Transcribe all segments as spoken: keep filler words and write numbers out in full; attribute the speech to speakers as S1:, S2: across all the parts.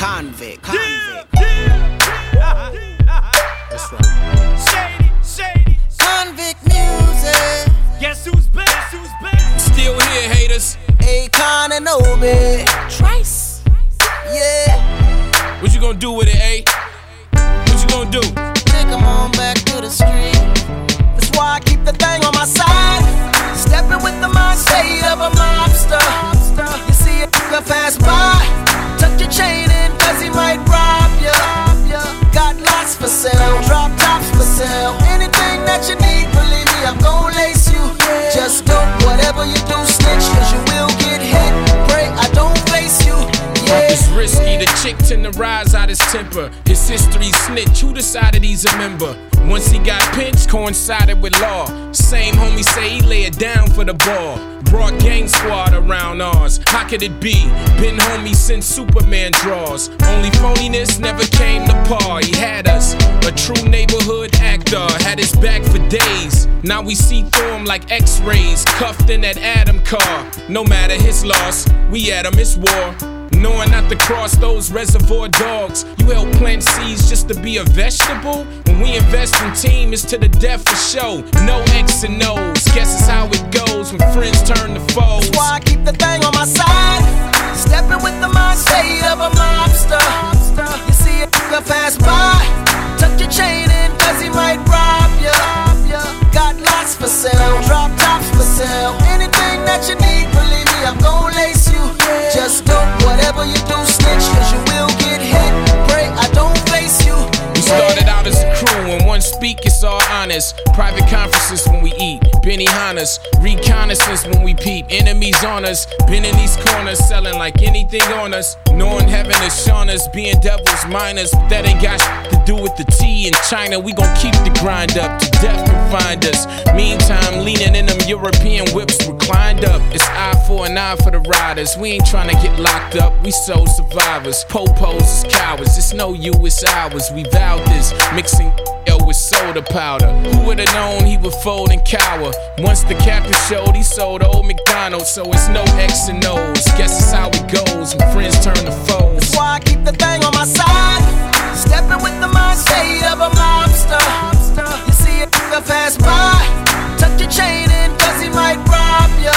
S1: Convict, convict.
S2: Yeah, yeah, yeah.
S1: That's right.
S2: Shady, shady.
S1: Convict music.
S2: Guess who's back? Guess who's back?
S3: Still here, haters.
S1: Akon and Obi. Trice. Yeah.
S3: What you gonna do with it, A? What you gonna do?
S1: Take 'em on back to the street. That's why I keep the thing on my side. Stepping with the mindset of a mobster. You see a nigga pass by, tuck your chain in, cause he might rob ya. Got lots for sale, drop tops for sale. Anything that you need, believe me, I'm gon' lace you. Just don't, whatever you do, snitch, cause you will get hit. Pray I don't face you. Yeah.
S3: It's risky, the chick tend to rise out his temper. His history snitch, who decided he's a member? Once he got pinched, coincided with law. Same homie say he lay it down for the ball. Brought gang squad around ours. How could it be? Been homie since Superman draws. Only phoniness never came to par. He had us, a true neighborhood actor. Had his back for days. Now we see through him like x-rays. Cuffed in that Adam car. No matter his loss, we at him, it's war. Knowing not to cross those reservoir dogs. You help plant seeds just to be a vegetable? When we invest in team, it's to the death for show. No X and O's, guess it's how it goes when friends turn to foes.
S1: That's why I keep the thing on my side. Stepping with the mindset of a mobster. You see a nigga pass by, tuck your chain in, cause he might rob ya. Got lots for sale, drop tops for sale. Anything that you need, believe me, I'm gon' lace you. Just don't, whatever you do, snitch, cause you will get hit. Pray I don't face you.
S3: We started out as a crew, when one speak, it's all honest. Private conferences when we eat, Benny Hannes. Reconnaissance when we peep, enemies on us. Been in these corners, selling like anything on us. Knowing heaven is shown us, being devils minors. But that ain't got shit to do with the tea in China. We gon' keep the grind up, to death can find us. Meantime, leaning in them European whips reclined up. It's eye for an eye for the riders. We ain't tryna get locked up, we soul survivors. Popos is cowards, it's no you, it's ours. We vowed this, mixing with soda powder. Who would've known he would fold and cower? Once the captain showed, he sold old McDonald's. So it's no X and O's, guess it's how it goes when friends turn to foes.
S1: That's why I keep the thing on my side. Stepping with the mindset of a mobster. You see a nigga pass by, tuck your chain in, cause he might rob ya.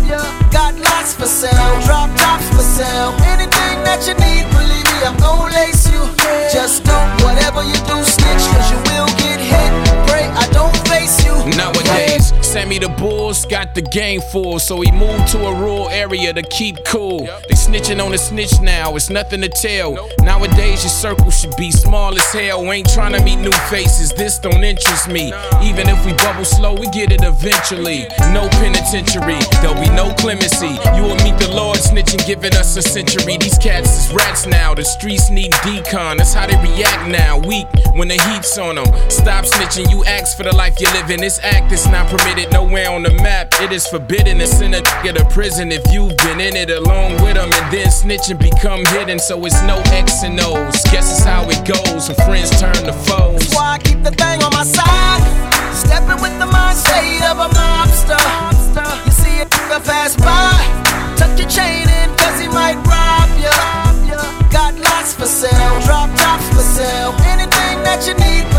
S1: Got lots for sale, drop tops for sale. Anything that you need, believe me, I'm gon' lace you. Just don't, whatever you do, snitch, cause you will get hit. Pray I don't face you.
S3: Nowadays, Sammy the Bulls got the game full, so he moved to a rural area to keep cool. They snitching on the snitch now, it's nothing to tell. Nowadays, your circle should be small as hell. Ain't trying to meet new faces, this don't interest me. Even if we bubble slow, we get it eventually. No penitentiary, there'll be no clemency. You will meet the Lord snitching, giving us a century. These cats is rats now, the streets need decon. That's how they react now, weak when the heat's on them. Stop snitching, you ask for the life you live in. This act is not permitted nowhere on the map. It is forbidden to send a nigga to prison if you've been in it along with them. And then snitching become hidden, so it's no X and O's. Guess it's how it goes when friends turn to foes.
S1: That's why I keep the thing on my side. Stepping with the mindset of a mobster. You see a nigga pass by, tuck your chain in, cause he might rob ya. Got lots for sale, drop tops for sale. Anything that you need,